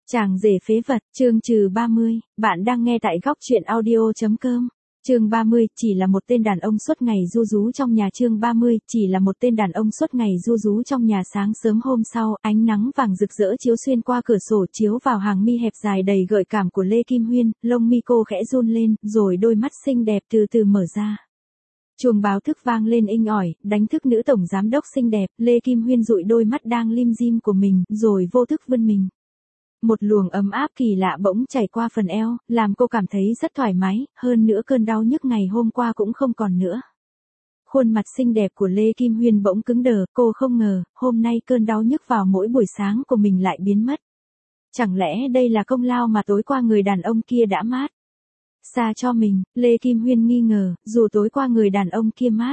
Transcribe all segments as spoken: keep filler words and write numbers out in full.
Chàng rể phế vật, chương trừ ba mươi, bạn đang nghe tại góc truyện audio.com. Chương ba mươi, chỉ là một tên đàn ông suốt ngày ru rú trong nhà. Chương ba mươi, chỉ là một tên đàn ông suốt ngày ru rú trong nhà. Sáng sớm hôm sau, ánh nắng vàng rực rỡ chiếu xuyên qua cửa sổ, chiếu vào hàng mi hẹp dài đầy gợi cảm của Lê Kim Huyên, lông mi cô khẽ run lên, rồi đôi mắt xinh đẹp từ từ mở ra. Chuông báo thức vang lên inh ỏi, đánh thức nữ tổng giám đốc xinh đẹp. Lê Kim Huyên dụi đôi mắt đang lim dim của mình, rồi vô thức vươn mình. Một luồng ấm áp kỳ lạ bỗng chảy qua phần eo, làm cô cảm thấy rất thoải mái, hơn nữa cơn đau nhức ngày hôm qua cũng không còn nữa. Khuôn mặt xinh đẹp của Lê Kim Huyên bỗng cứng đờ, cô không ngờ, hôm nay cơn đau nhức vào mỗi buổi sáng của mình lại biến mất. Chẳng lẽ đây là công lao mà tối qua người đàn ông kia đã mát xa cho mình? Lê Kim Huyên nghi ngờ, dù tối qua người đàn ông kia mát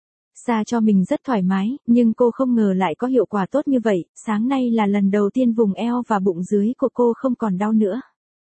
xa cho mình rất thoải mái, nhưng cô không ngờ lại có hiệu quả tốt như vậy. Sáng nay là lần đầu tiên vùng eo và bụng dưới của cô không còn đau nữa.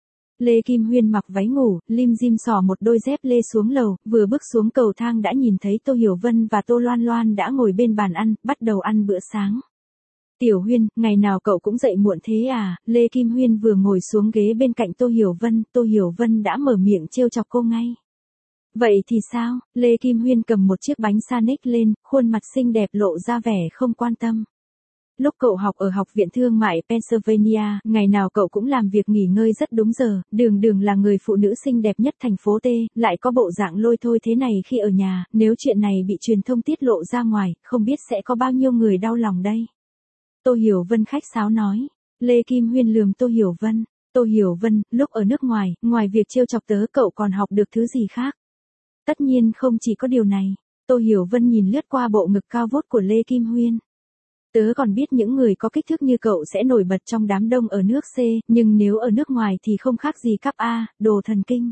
Lê Kim Huyên mặc váy ngủ, lim dim xỏ một đôi dép lê xuống lầu, vừa bước xuống cầu thang đã nhìn thấy Tô Hiểu Vân và Tô Loan Loan đã ngồi bên bàn ăn, bắt đầu ăn bữa sáng. Tiểu Huyên, ngày nào cậu cũng dậy muộn thế à? Lê Kim Huyên vừa ngồi xuống ghế bên cạnh Tô Hiểu Vân, Tô Hiểu Vân đã mở miệng trêu chọc cô ngay. Vậy thì sao? Lê Kim Huyên cầm một chiếc bánh sandwich lên, khuôn mặt xinh đẹp lộ ra vẻ không quan tâm. Lúc cậu học ở học viện thương mại Pennsylvania, ngày nào cậu cũng làm việc nghỉ ngơi rất đúng giờ, đường đường là người phụ nữ xinh đẹp nhất thành phố T, lại có bộ dạng lôi thôi thế này khi ở nhà, nếu chuyện này bị truyền thông tiết lộ ra ngoài, không biết sẽ có bao nhiêu người đau lòng đây. Tô Hiểu Vân khách sáo nói. Lê Kim Huyên lườm Tô Hiểu Vân. Tô Hiểu Vân, lúc ở nước ngoài, ngoài việc trêu chọc tớ cậu còn học được thứ gì khác? Tất nhiên không chỉ có điều này. Tô Hiểu Vân nhìn lướt qua bộ ngực cao vút của Lê Kim Huyên. Tớ còn biết những người có kích thước như cậu sẽ nổi bật trong đám đông ở nước C, nhưng nếu ở nước ngoài thì không khác gì cấp A, đồ thần kinh.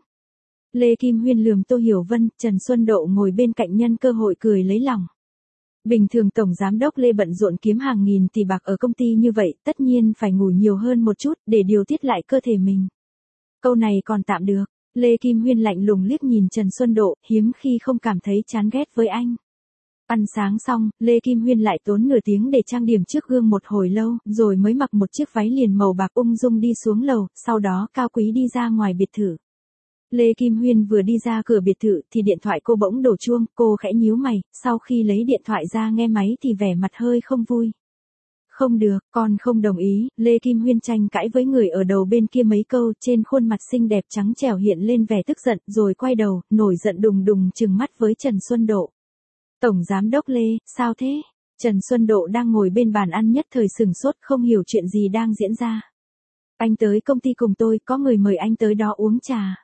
Lê Kim Huyên lườm Tô Hiểu Vân, Trần Xuân Độ ngồi bên cạnh nhân cơ hội cười lấy lòng. Bình thường Tổng Giám đốc Lê bận rộn kiếm hàng nghìn tỷ bạc ở công ty như vậy, tất nhiên phải ngủ nhiều hơn một chút, để điều tiết lại cơ thể mình. Câu này còn tạm được. Lê Kim Huyên lạnh lùng liếc nhìn Trần Xuân Độ, hiếm khi không cảm thấy chán ghét với anh. Ăn sáng xong, Lê Kim Huyên lại tốn nửa tiếng để trang điểm trước gương một hồi lâu, rồi mới mặc một chiếc váy liền màu bạc ung dung đi xuống lầu, sau đó cao quý đi ra ngoài biệt thự. Lê Kim Huyên vừa đi ra cửa biệt thự thì điện thoại cô bỗng đổ chuông, cô khẽ nhíu mày, sau khi lấy điện thoại ra nghe máy thì vẻ mặt hơi không vui. Không được, con không đồng ý. Lê Kim Huyên tranh cãi với người ở đầu bên kia mấy câu, trên khuôn mặt xinh đẹp trắng trẻo hiện lên vẻ tức giận, rồi quay đầu, nổi giận đùng đùng trừng mắt với Trần Xuân Độ. Tổng Giám đốc Lê, sao thế? Trần Xuân Độ đang ngồi bên bàn ăn nhất thời sửng sốt, không hiểu chuyện gì đang diễn ra. Anh tới công ty cùng tôi, có người mời anh tới đó uống trà.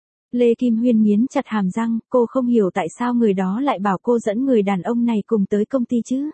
Lê Kim Huyên nghiến chặt hàm răng, cô không hiểu tại sao người đó lại bảo cô dẫn người đàn ông này cùng tới công ty chứ.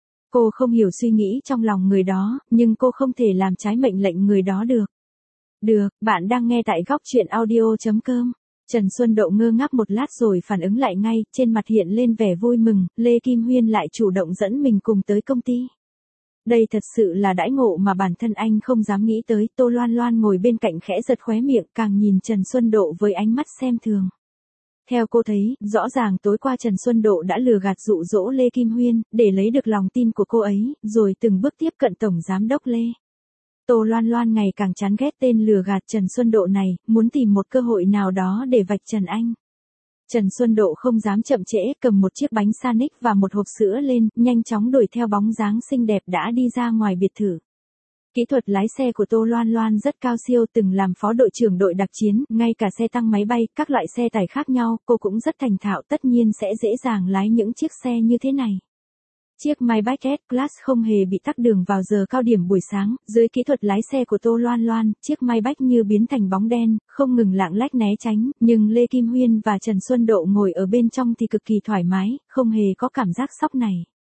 Cô không hiểu suy nghĩ trong lòng người đó, nhưng cô không thể làm trái mệnh lệnh người đó được. Được, bạn đang nghe tại góc truyện audio.com. Trần Xuân Độ ngơ ngác một lát rồi phản ứng lại ngay, trên mặt hiện lên vẻ vui mừng, Lê Kim Huyên lại chủ động dẫn mình cùng tới công ty. Đây thật sự là đãi ngộ mà bản thân anh không dám nghĩ tới. Tô Loan Loan ngồi bên cạnh khẽ giật khóe miệng, càng nhìn Trần Xuân Độ với ánh mắt xem thường. Theo cô thấy, rõ ràng tối qua Trần Xuân Độ đã lừa gạt dụ dỗ Lê Kim Huyên, để lấy được lòng tin của cô ấy, rồi từng bước tiếp cận Tổng Giám đốc Lê. Tô Loan Loan ngày càng chán ghét tên lừa gạt Trần Xuân Độ này, muốn tìm một cơ hội nào đó để vạch trần anh. Trần Xuân Độ không dám chậm trễ, cầm một chiếc bánh sandwich và một hộp sữa lên, nhanh chóng đuổi theo bóng dáng xinh đẹp đã đi ra ngoài biệt thự. Kỹ thuật lái xe của Tô Loan Loan rất cao siêu, từng làm phó đội trưởng đội đặc chiến, ngay cả xe tăng máy bay, các loại xe tải khác nhau, cô cũng rất thành thạo, tất nhiên sẽ dễ dàng lái những chiếc xe như thế này. Chiếc Maybach S-Class không hề bị tắc đường vào giờ cao điểm buổi sáng, dưới kỹ thuật lái xe của Tô Loan Loan, chiếc Maybach như biến thành bóng đen, không ngừng lạng lách né tránh, nhưng Lê Kim Huyên và Trần Xuân Độ ngồi ở bên trong thì cực kỳ thoải mái, không hề có cảm giác sóc này.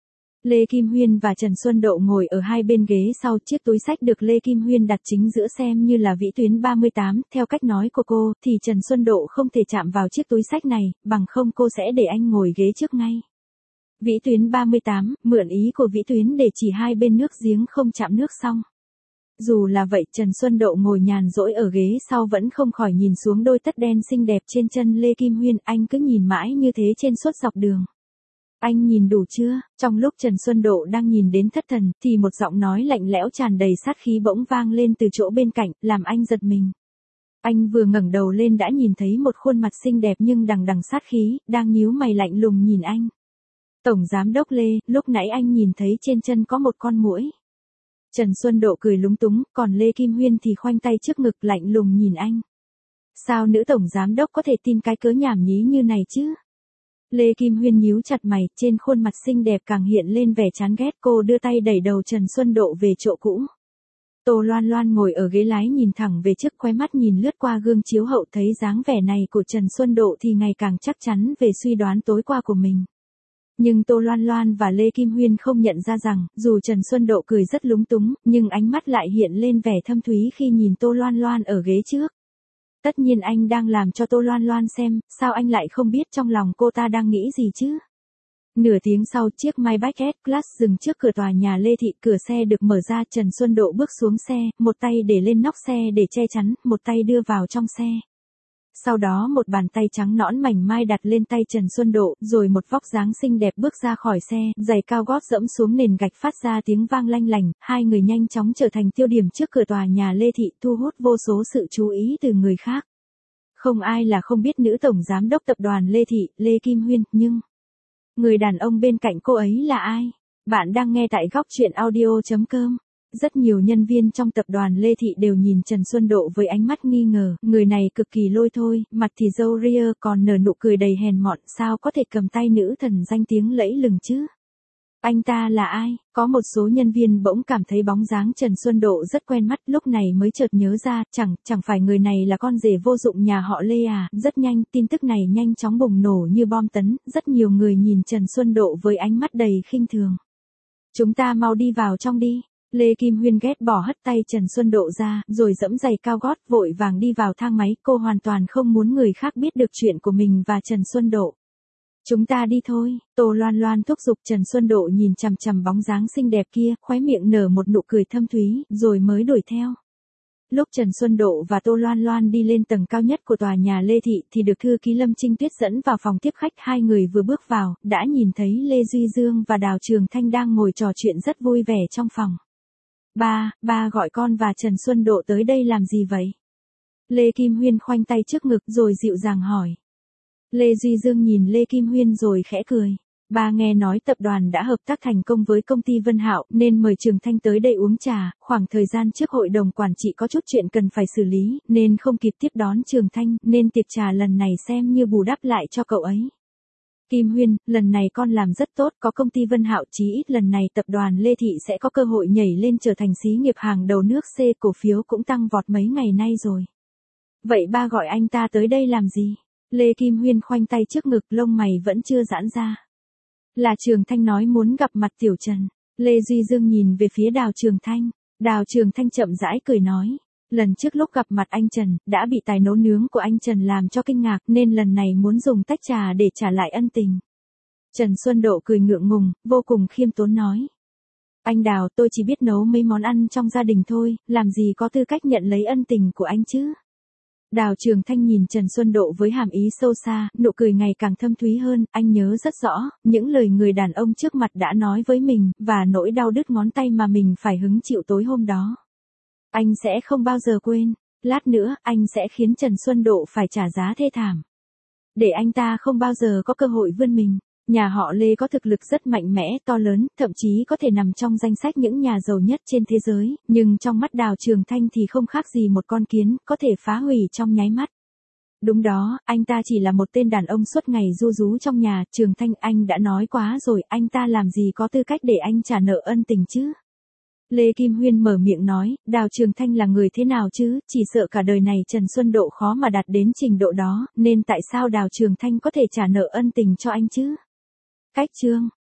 Lê Kim Huyên và Trần Xuân Độ ngồi ở hai bên ghế sau, chiếc túi xách được Lê Kim Huyên đặt chính giữa xem như là vĩ tuyến ba mươi tám, theo cách nói của cô, thì Trần Xuân Độ không thể chạm vào chiếc túi xách này, bằng không cô sẽ để anh ngồi ghế trước ngay. Vĩ tuyến ba mươi tám, mượn ý của vĩ tuyến để chỉ hai bên nước giếng không chạm nước xong. Dù là vậy, Trần Xuân Độ ngồi nhàn rỗi ở ghế sau vẫn không khỏi nhìn xuống đôi tất đen xinh đẹp trên chân Lê Kim Huyên, anh cứ nhìn mãi như thế trên suốt dọc đường. Anh nhìn đủ chưa? Trong lúc Trần Xuân Độ đang nhìn đến thất thần, thì một giọng nói lạnh lẽo tràn đầy sát khí bỗng vang lên từ chỗ bên cạnh, làm anh giật mình. Anh vừa ngẩng đầu lên đã nhìn thấy một khuôn mặt xinh đẹp nhưng đằng đằng sát khí, đang nhíu mày lạnh lùng nhìn anh. Tổng Giám đốc Lê, lúc nãy anh nhìn thấy trên chân có một con muỗi. Trần Xuân Độ cười lúng túng, còn Lê Kim Huyên thì khoanh tay trước ngực lạnh lùng nhìn anh. Sao nữ Tổng Giám đốc có thể tin cái cớ nhảm nhí như này chứ? Lê Kim Huyên nhíu chặt mày, trên khuôn mặt xinh đẹp càng hiện lên vẻ chán ghét. Cô đưa tay đẩy đầu Trần Xuân Độ về chỗ cũ. Tô Loan Loan ngồi ở ghế lái nhìn thẳng về trước, khóe mắt nhìn lướt qua gương chiếu hậu, thấy dáng vẻ này của Trần Xuân Độ thì ngày càng chắc chắn về suy đoán tối qua của mình. Nhưng Tô Loan Loan và Lê Kim Huyên không nhận ra rằng, dù Trần Xuân Độ cười rất lúng túng, nhưng ánh mắt lại hiện lên vẻ thâm thúy khi nhìn Tô Loan Loan ở ghế trước. Tất nhiên anh đang làm cho Tô Loan Loan xem, sao anh lại không biết trong lòng cô ta đang nghĩ gì chứ? Nửa tiếng sau, chiếc Maybach S-Class dừng trước cửa tòa nhà Lê Thị, cửa xe được mở ra, Trần Xuân Độ bước xuống xe, một tay để lên nóc xe để che chắn, một tay đưa vào trong xe. Sau đó một bàn tay trắng nõn mảnh mai đặt lên tay Trần Xuân Độ, rồi một vóc dáng xinh đẹp bước ra khỏi xe, giày cao gót dẫm xuống nền gạch phát ra tiếng vang lanh lành, hai người nhanh chóng trở thành tiêu điểm trước cửa tòa nhà Lê Thị, thu hút vô số sự chú ý từ người khác. Không ai là không biết nữ tổng giám đốc tập đoàn Lê Thị, Lê Kim Huyên, nhưng người đàn ông bên cạnh cô ấy là ai? Bạn đang nghe tại góc truyện audio chấm com. Rất nhiều nhân viên trong tập đoàn Lê Thị đều nhìn Trần Xuân Độ với ánh mắt nghi ngờ, người này cực kỳ lôi thôi, mặt thì râu ria còn nở nụ cười đầy hèn mọn, sao có thể cầm tay nữ thần danh tiếng lẫy lừng chứ? Anh ta là ai? Có một số nhân viên bỗng cảm thấy bóng dáng Trần Xuân Độ rất quen mắt, lúc này mới chợt nhớ ra, chẳng, chẳng phải người này là con rể vô dụng nhà họ Lê à? Rất nhanh, tin tức này nhanh chóng bùng nổ như bom tấn, rất nhiều người nhìn Trần Xuân Độ với ánh mắt đầy khinh thường. Chúng ta mau đi vào trong đi. Lê Kim Huyên ghét bỏ hất tay Trần Xuân Độ ra, rồi giẫm giày cao gót vội vàng đi vào thang máy, cô hoàn toàn không muốn người khác biết được chuyện của mình và Trần Xuân Độ. Chúng ta đi thôi, Tô Loan Loan thúc giục. Trần Xuân Độ nhìn chằm chằm bóng dáng xinh đẹp kia, khóe miệng nở một nụ cười thâm thúy, rồi mới đuổi theo. Lúc Trần Xuân Độ và Tô Loan Loan đi lên tầng cao nhất của tòa nhà Lê Thị thì được thư ký Lâm Trinh Tuyết dẫn vào phòng tiếp khách. Hai người vừa bước vào, đã nhìn thấy Lê Duy Dương và Đào Trường Thanh đang ngồi trò chuyện rất vui vẻ trong phòng. Ba, ba gọi con và Trần Xuân Độ tới đây làm gì vậy? Lê Kim Huyên khoanh tay trước ngực rồi dịu dàng hỏi. Lê Duy Dương nhìn Lê Kim Huyên rồi khẽ cười. Ba nghe nói tập đoàn đã hợp tác thành công với công ty Vân Hạo nên mời Trường Thanh tới đây uống trà, khoảng thời gian trước hội đồng quản trị có chút chuyện cần phải xử lý nên không kịp tiếp đón Trường Thanh, nên tiệc trà lần này xem như bù đắp lại cho cậu ấy. Kim Huyên, lần này con làm rất tốt, có công ty Vân Hạo chí ít lần này tập đoàn Lê Thị sẽ có cơ hội nhảy lên trở thành xí nghiệp hàng đầu nước C, cổ phiếu cũng tăng vọt mấy ngày nay rồi. Vậy ba gọi anh ta tới đây làm gì? Lê Kim Huyên khoanh tay trước ngực, lông mày vẫn chưa giãn ra. Là Trường Thanh nói muốn gặp mặt Tiểu Trần. Lê Duy Dương nhìn về phía Đào Trường Thanh. Đào Trường Thanh chậm rãi cười nói. Lần trước lúc gặp mặt anh Trần, đã bị tài nấu nướng của anh Trần làm cho kinh ngạc nên lần này muốn dùng tách trà để trả lại ân tình. Trần Xuân Độ cười ngượng ngùng, vô cùng khiêm tốn nói. Anh Đào, tôi chỉ biết nấu mấy món ăn trong gia đình thôi, làm gì có tư cách nhận lấy ân tình của anh chứ? Đào Trường Thanh nhìn Trần Xuân Độ với hàm ý sâu xa, nụ cười ngày càng thâm thúy hơn, anh nhớ rất rõ, những lời người đàn ông trước mặt đã nói với mình, và nỗi đau đứt ngón tay mà mình phải hứng chịu tối hôm đó. Anh sẽ không bao giờ quên, lát nữa, anh sẽ khiến Trần Xuân Độ phải trả giá thê thảm. Để anh ta không bao giờ có cơ hội vươn mình. Nhà họ Lê có thực lực rất mạnh mẽ, to lớn, thậm chí có thể nằm trong danh sách những nhà giàu nhất trên thế giới, nhưng trong mắt Đào Trường Thanh thì không khác gì một con kiến, có thể phá hủy trong nháy mắt. Đúng đó, anh ta chỉ là một tên đàn ông suốt ngày ru rú trong nhà. Trường Thanh, anh đã nói quá rồi, anh ta làm gì có tư cách để anh trả nợ ân tình chứ? Lê Kim Huyên mở miệng nói, Đào Trường Thanh là người thế nào chứ, chỉ sợ cả đời này Trần Xuân Độ khó mà đạt đến trình độ đó, nên tại sao Đào Trường Thanh có thể trả nợ ân tình cho anh chứ? Cách chương